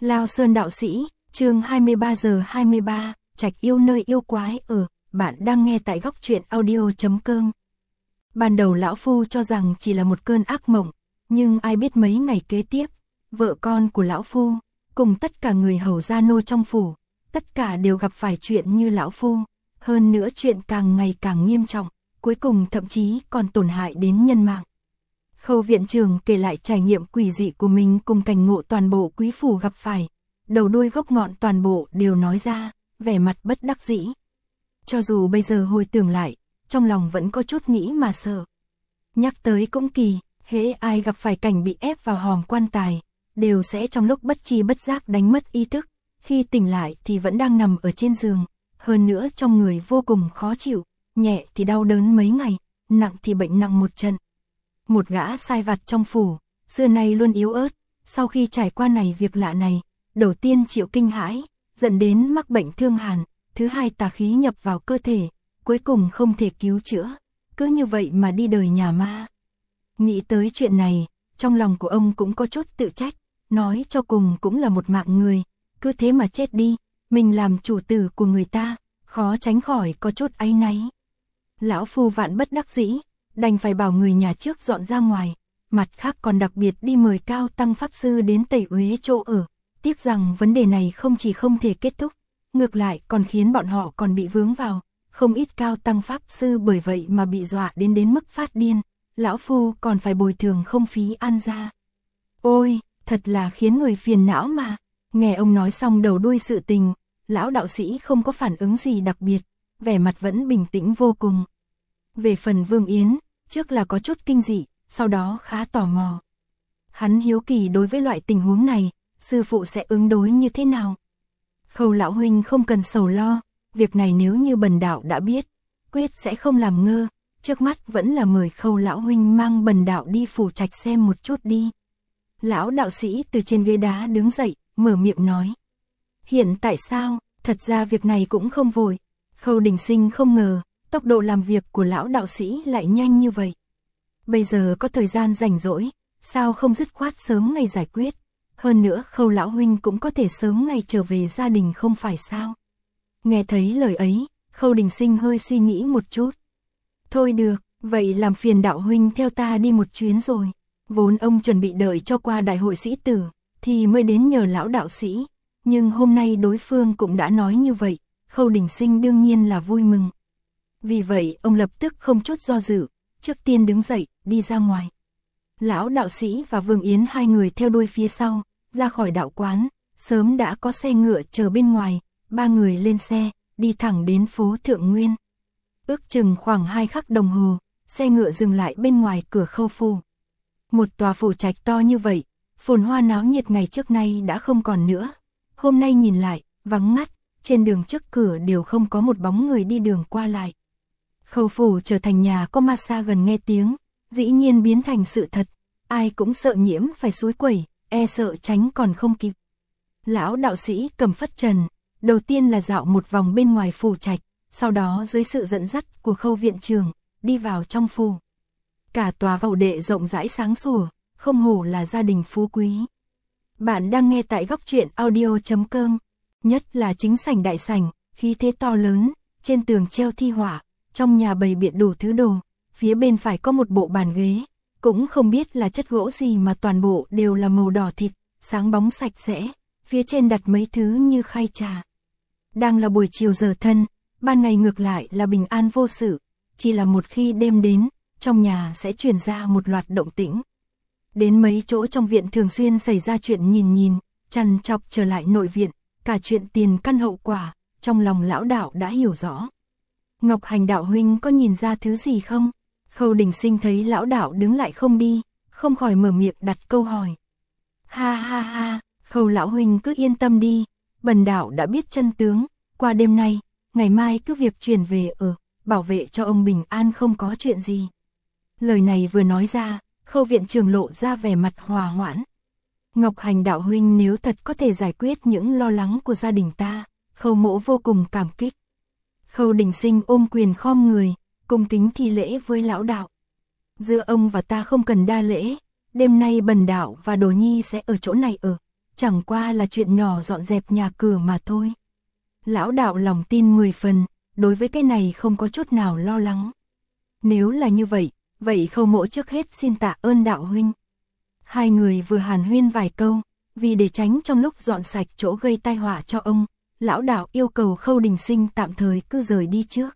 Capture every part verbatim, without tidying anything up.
Lao Sơn đạo sĩ, chương hai mươi ba giờ hai mươi ba, trạch yêu nơi yêu quái ở, bạn đang nghe tại góc truyện audio.com. Ban đầu lão phu cho rằng chỉ là một cơn ác mộng, nhưng ai biết mấy ngày kế tiếp, vợ con của lão phu, cùng tất cả người hầu gia nô trong phủ, tất cả đều gặp phải chuyện như lão phu, hơn nữa chuyện càng ngày càng nghiêm trọng, cuối cùng thậm chí còn tổn hại đến nhân mạng. Khâu viện trưởng kể lại trải nghiệm quỷ dị của mình cùng cảnh ngộ toàn bộ quý phủ gặp phải, đầu đuôi gốc ngọn toàn bộ đều nói ra, vẻ mặt bất đắc dĩ. Cho dù bây giờ hồi tưởng lại, trong lòng vẫn có chút nghĩ mà sợ. Nhắc tới cũng kỳ, hễ ai gặp phải cảnh bị ép vào hòm quan tài, đều sẽ trong lúc bất tri bất giác đánh mất ý thức, khi tỉnh lại thì vẫn đang nằm ở trên giường, hơn nữa trong người vô cùng khó chịu, nhẹ thì đau đớn mấy ngày, nặng thì bệnh nặng một trận. Một gã sai vặt trong phủ, xưa nay luôn yếu ớt, sau khi trải qua này việc lạ này, đầu tiên chịu kinh hãi, dẫn đến mắc bệnh thương hàn, thứ hai tà khí nhập vào cơ thể, cuối cùng không thể cứu chữa, cứ như vậy mà đi đời nhà ma. Nghĩ tới chuyện này, trong lòng của ông cũng có chút tự trách, nói cho cùng cũng là một mạng người, cứ thế mà chết đi, mình làm chủ tử của người ta, khó tránh khỏi có chút áy náy. Lão phu vạn bất đắc dĩ, đành phải bảo người nhà trước dọn ra ngoài, mặt khác còn đặc biệt đi mời Cao Tăng Pháp Sư đến tẩy uế chỗ ở, tiếc rằng vấn đề này không chỉ không thể kết thúc, ngược lại còn khiến bọn họ còn bị vướng vào, không ít Cao Tăng Pháp Sư bởi vậy mà bị dọa đến đến mức phát điên, lão phu còn phải bồi thường không phí ăn ra. Ôi, thật là khiến người phiền não mà, nghe ông nói xong đầu đuôi sự tình, lão đạo sĩ không có phản ứng gì đặc biệt, vẻ mặt vẫn bình tĩnh vô cùng. Về phần Vương Yến, trước là có chút kinh dị, sau đó khá tò mò. Hắn hiếu kỳ đối với loại tình huống này, sư phụ sẽ ứng đối như thế nào? Khâu lão huynh không cần sầu lo, việc này nếu như bần đạo đã biết, quyết sẽ không làm ngơ, trước mắt vẫn là mời Khâu lão huynh mang bần đạo đi phủ trạch xem một chút đi. Lão đạo sĩ từ trên ghế đá đứng dậy, mở miệng nói. Hiện tại sao, thật ra việc này cũng không vội. Khâu Đình Sinh không ngờ, tốc độ làm việc của lão đạo sĩ lại nhanh như vậy. Bây giờ có thời gian rảnh rỗi, sao không dứt khoát sớm ngày giải quyết. Hơn nữa Khâu lão huynh cũng có thể sớm ngày trở về gia đình không phải sao. Nghe thấy lời ấy, Khâu Đình Sinh hơi suy nghĩ một chút. Thôi được, vậy làm phiền đạo huynh theo ta đi một chuyến rồi. Vốn ông chuẩn bị đợi cho qua đại hội sĩ tử, thì mới đến nhờ lão đạo sĩ. Nhưng hôm nay đối phương cũng đã nói như vậy, Khâu Đình Sinh đương nhiên là vui mừng. Vì vậy ông lập tức không chút do dự, trước tiên đứng dậy, đi ra ngoài. Lão đạo sĩ và Vương Yến hai người theo đuôi phía sau, ra khỏi đạo quán, sớm đã có xe ngựa chờ bên ngoài, ba người lên xe, đi thẳng đến phố Thượng Nguyên. Ước chừng khoảng hai khắc đồng hồ, xe ngựa dừng lại bên ngoài cửa Khâu phủ. Một tòa phủ trạch to như vậy, phồn hoa náo nhiệt ngày trước nay đã không còn nữa. Hôm nay nhìn lại, vắng ngắt, trên đường trước cửa đều không có một bóng người đi đường qua lại. Khâu phủ trở thành nhà có ma xa gần nghe tiếng, dĩ nhiên biến thành sự thật, ai cũng sợ nhiễm phải xúi quẩy, e sợ tránh còn không kịp. Lão đạo sĩ cầm phất trần, đầu tiên là dạo một vòng bên ngoài phủ trạch, sau đó dưới sự dẫn dắt của Khâu viện trưởng, đi vào trong phủ. Cả tòa vậu đệ rộng rãi sáng sủa, không hổ là gia đình phú quý. Bạn đang nghe tại góc truyện audio.com, nhất là chính sảnh đại sảnh, khí thế to lớn, trên tường treo thi họa, trong nhà bày biện đủ thứ đồ, phía bên phải có một bộ bàn ghế, cũng không biết là chất gỗ gì mà toàn bộ đều là màu đỏ thịt, sáng bóng sạch sẽ, phía trên đặt mấy thứ như khay trà. Đang là buổi chiều giờ thân, ban ngày ngược lại là bình an vô sự, chỉ là một khi đêm đến, trong nhà sẽ truyền ra một loạt động tĩnh. Đến mấy chỗ trong viện thường xuyên xảy ra chuyện nhìn nhìn, trằn trọc trở lại nội viện, cả chuyện tiền căn hậu quả, trong lòng lão đạo đã hiểu rõ. Ngọc Hành đạo huynh có nhìn ra thứ gì không? Khâu Đình Sinh thấy lão đạo đứng lại không đi, không khỏi mở miệng đặt câu hỏi. Ha ha ha, Khâu lão huynh cứ yên tâm đi, bần đạo đã biết chân tướng, qua đêm nay, ngày mai cứ việc chuyển về ở, bảo vệ cho ông bình an không có chuyện gì. Lời này vừa nói ra, Khâu viện trưởng lộ ra vẻ mặt hòa hoãn. Ngọc Hành đạo huynh nếu thật có thể giải quyết những lo lắng của gia đình ta, Khâu mỗ vô cùng cảm kích. Khâu Đình Sinh ôm quyền khom người, cung kính thi lễ với lão đạo. Giữa ông và ta không cần đa lễ, đêm nay bần đạo và Đồ Nhi sẽ ở chỗ này ở, chẳng qua là chuyện nhỏ dọn dẹp nhà cửa mà thôi. Lão đạo lòng tin mười phần, đối với cái này không có chút nào lo lắng. Nếu là như vậy, vậy Khâu Mỗ trước hết xin tạ ơn đạo huynh. Hai người vừa hàn huyên vài câu, vì để tránh trong lúc dọn sạch chỗ gây tai họa cho ông, lão đạo yêu cầu Khâu Đình Sinh tạm thời cứ rời đi trước.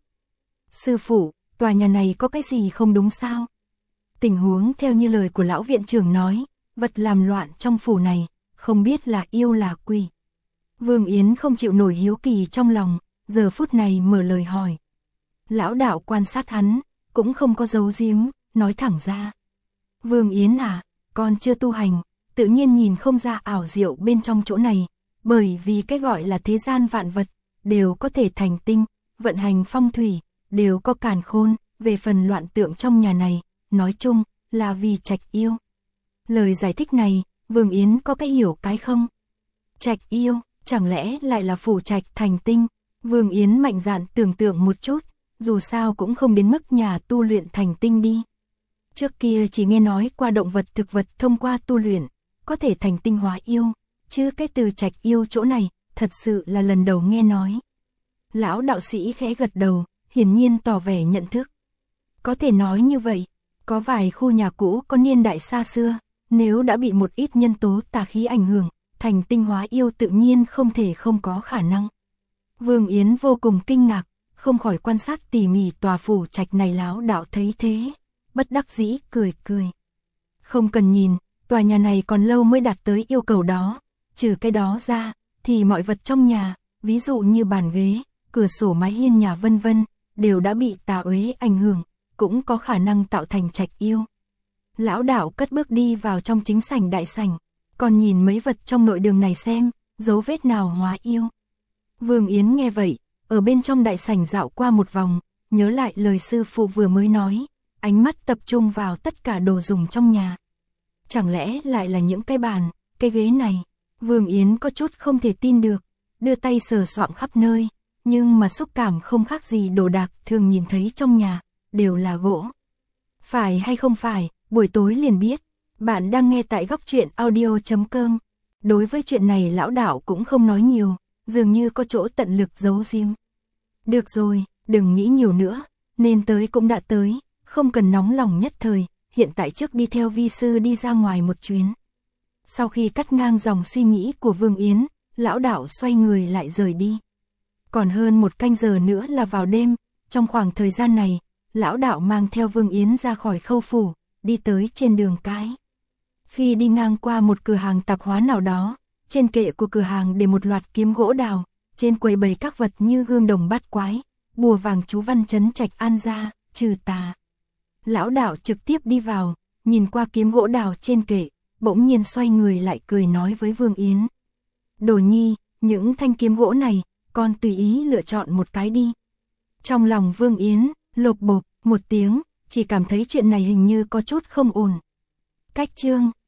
Sư phụ, tòa nhà này có cái gì không đúng sao? Tình huống theo như lời của lão viện trưởng nói, vật làm loạn trong phủ này, không biết là yêu là quỷ. Vương Yến không chịu nổi hiếu kỳ trong lòng, giờ phút này mở lời hỏi. Lão đạo quan sát hắn, cũng không có giấu giếm, nói thẳng ra. Vương Yến à, con chưa tu hành, tự nhiên nhìn không ra ảo diệu bên trong chỗ này, bởi vì cái gọi là thế gian vạn vật, đều có thể thành tinh, vận hành phong thủy, đều có càn khôn, về phần loạn tượng trong nhà này, nói chung, là vì Trạch yêu. Lời giải thích này, Vương Yến có cái hiểu cái không? Trạch yêu, chẳng lẽ lại là phủ Trạch thành tinh? Vương Yến mạnh dạn tưởng tượng một chút, dù sao cũng không đến mức nhà tu luyện thành tinh đi. Trước kia chỉ nghe nói qua động vật thực vật thông qua tu luyện, có thể thành tinh hóa yêu, chứ cái từ Trạch yêu chỗ này, thật sự là lần đầu nghe nói. Lão đạo sĩ khẽ gật đầu, hiển nhiên tỏ vẻ nhận thức. Có thể nói như vậy, có vài khu nhà cũ có niên đại xa xưa, nếu đã bị một ít nhân tố tà khí ảnh hưởng, thành tinh hóa yêu tự nhiên không thể không có khả năng. Vương Yến vô cùng kinh ngạc, không khỏi quan sát tỉ mỉ tòa phủ Trạch này. Lão đạo thấy thế, bất đắc dĩ cười cười. Không cần nhìn, tòa nhà này còn lâu mới đạt tới yêu cầu đó, trừ cái đó ra, thì mọi vật trong nhà, ví dụ như bàn ghế, cửa sổ mái hiên nhà vân vân, đều đã bị tà uế ảnh hưởng, cũng có khả năng tạo thành Trạch yêu. Lão đạo cất bước đi vào trong chính sảnh đại sảnh, còn nhìn mấy vật trong nội đường này xem, dấu vết nào hóa yêu. Vương Yến nghe vậy, ở bên trong đại sảnh dạo qua một vòng, nhớ lại lời sư phụ vừa mới nói, ánh mắt tập trung vào tất cả đồ dùng trong nhà. Chẳng lẽ lại là những cái bàn, cái ghế này? Vương Yến có chút không thể tin được, đưa tay sờ soạng khắp nơi, nhưng mà xúc cảm không khác gì đồ đạc thường nhìn thấy trong nhà, đều là gỗ. Phải hay không phải, buổi tối liền biết. Bạn đang nghe tại góc truyện audio chấm com. Đối với chuyện này lão đạo cũng không nói nhiều, dường như có chỗ tận lực giấu giếm. Được rồi, đừng nghĩ nhiều nữa, nên tới cũng đã tới, không cần nóng lòng nhất thời, hiện tại trước đi theo vi sư đi ra ngoài một chuyến. Sau khi cắt ngang dòng suy nghĩ của Vương Yến, lão đạo xoay người lại rời đi. Còn hơn một canh giờ nữa là vào đêm, trong khoảng thời gian này, lão đạo mang theo Vương Yến ra khỏi Khâu phủ, đi tới trên đường cái. Khi đi ngang qua một cửa hàng tạp hóa nào đó, trên kệ của cửa hàng để một loạt kiếm gỗ đào, trên quầy bày các vật như gương đồng bát quái, bùa vàng chú văn trấn Trạch an gia, trừ tà. Lão đạo trực tiếp đi vào, nhìn qua kiếm gỗ đào trên kệ, bỗng nhiên xoay người lại cười nói với Vương Yến. Đồ nhi, những thanh kiếm gỗ này, con tùy ý lựa chọn một cái đi. Trong lòng Vương Yến, lột bột, một tiếng, chỉ cảm thấy chuyện này hình như có chút không ổn. Cách chương